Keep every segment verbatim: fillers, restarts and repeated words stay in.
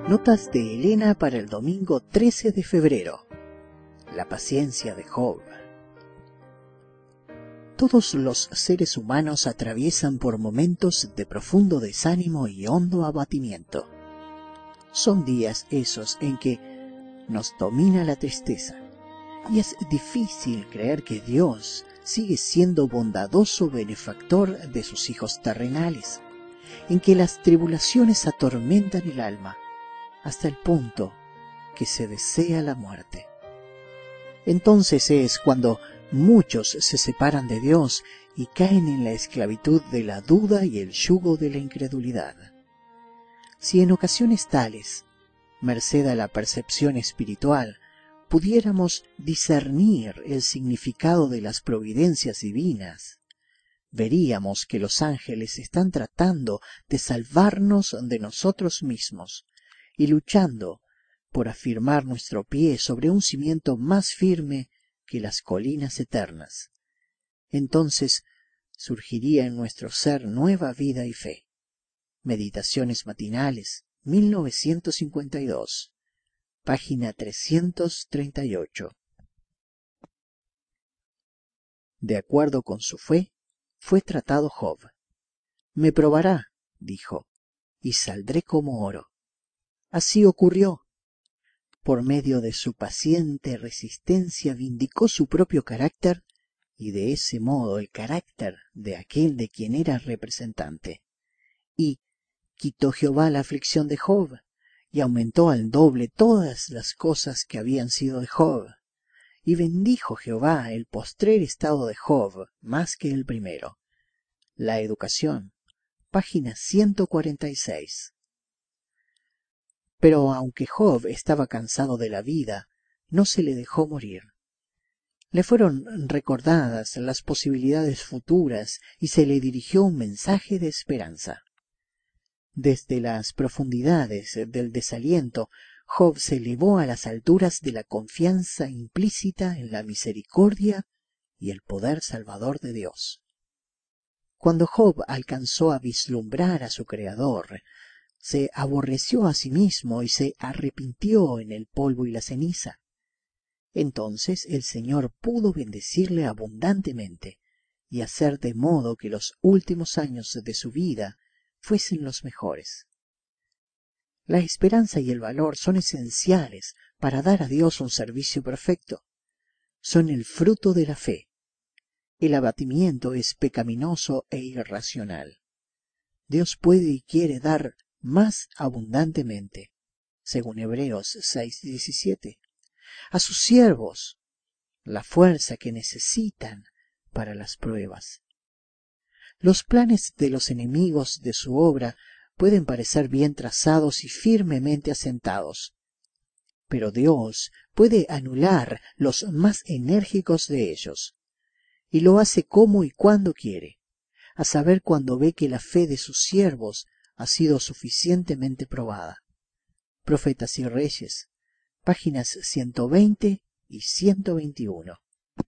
Notas de Elena para el domingo trece de febrero. La paciencia de Job. Todos los seres humanos atraviesan por momentos de profundo desánimo y hondo abatimiento. Son días esos en que nos domina la tristeza, y es difícil creer que Dios sigue siendo bondadoso benefactor de sus hijos terrenales, en que las tribulaciones atormentan el alma, hasta el punto que se desea la muerte. Entonces es cuando muchos se separan de Dios y caen en la esclavitud de la duda y el yugo de la incredulidad. Si en ocasiones tales, merced a la percepción espiritual, pudiéramos discernir el significado de las providencias divinas, veríamos que los ángeles están tratando de salvarnos de nosotros mismos y luchando por afirmar nuestro pie sobre un cimiento más firme que las colinas eternas. Entonces surgiría en nuestro ser nueva vida y fe. Meditaciones matinales, mil novecientos cincuenta y dos, página trescientos treinta y ocho. De acuerdo con su fe, fue tratado Job. Me probará, dijo, y saldré como oro. Así ocurrió. Por medio de su paciente resistencia vindicó su propio carácter y de ese modo el carácter de aquel de quien era representante. Y quitó Jehová la aflicción de Job y aumentó al doble todas las cosas que habían sido de Job. Y bendijo Jehová el postrer estado de Job más que el primero. La educación, página ciento cuarenta y seis. Pero aunque Job estaba cansado de la vida, no se le dejó morir. Le fueron recordadas las posibilidades futuras y se le dirigió un mensaje de esperanza. Desde las profundidades del desaliento, Job se elevó a las alturas de la confianza implícita en la misericordia y el poder salvador de Dios. Cuando Job alcanzó a vislumbrar a su Creador, se aborreció a sí mismo y se arrepintió en el polvo y la ceniza. Entonces el Señor pudo bendecirle abundantemente y hacer de modo que los últimos años de su vida fuesen los mejores. La esperanza y el valor son esenciales para dar a Dios un servicio perfecto. Son el fruto de la fe. El abatimiento es pecaminoso e irracional. Dios puede y quiere dar más abundantemente, según Hebreos seis diecisiete, a sus siervos la fuerza que necesitan para las pruebas. Los planes de los enemigos de su obra pueden parecer bien trazados y firmemente asentados, pero Dios puede anular los más enérgicos de ellos, y lo hace como y cuando quiere, a saber cuando ve que la fe de sus siervos ha sido suficientemente probada. Profetas y Reyes, páginas ciento veinte y ciento veintiuno.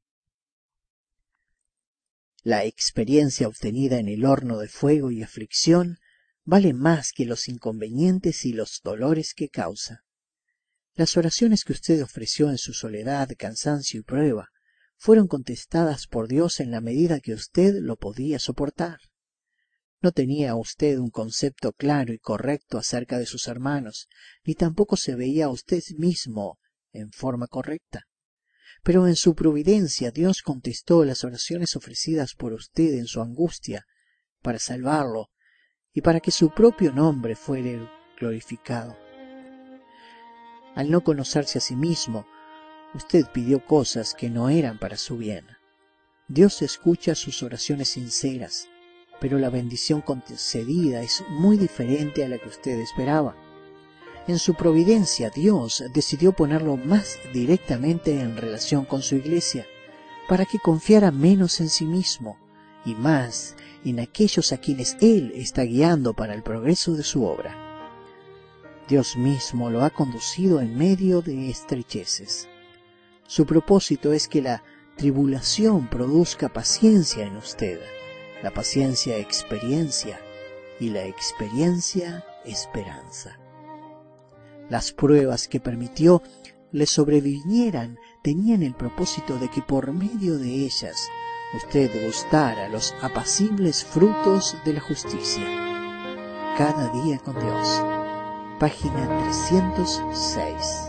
La experiencia obtenida en el horno de fuego y aflicción vale más que los inconvenientes y los dolores que causa. Las oraciones que usted ofreció en su soledad, cansancio y prueba fueron contestadas por Dios en la medida que usted lo podía soportar. No tenía usted un concepto claro y correcto acerca de sus hermanos, ni tampoco se veía a usted mismo en forma correcta. Pero en su providencia Dios contestó las oraciones ofrecidas por usted en su angustia para salvarlo y para que su propio nombre fuere glorificado. Al no conocerse a sí mismo, usted pidió cosas que no eran para su bien. Dios escucha sus oraciones sinceras, pero la bendición concedida es muy diferente a la que usted esperaba. En su providencia, Dios decidió ponerlo más directamente en relación con su iglesia, para que confiara menos en sí mismo y más en aquellos a quienes Él está guiando para el progreso de su obra. Dios mismo lo ha conducido en medio de estrecheces. Su propósito es que la tribulación produzca paciencia en usted, la paciencia experiencia y la experiencia esperanza. Las pruebas que permitió le sobrevinieran tenían el propósito de que por medio de ellas usted gustara los apacibles frutos de la justicia. Cada día con Dios. Página trescientos seis.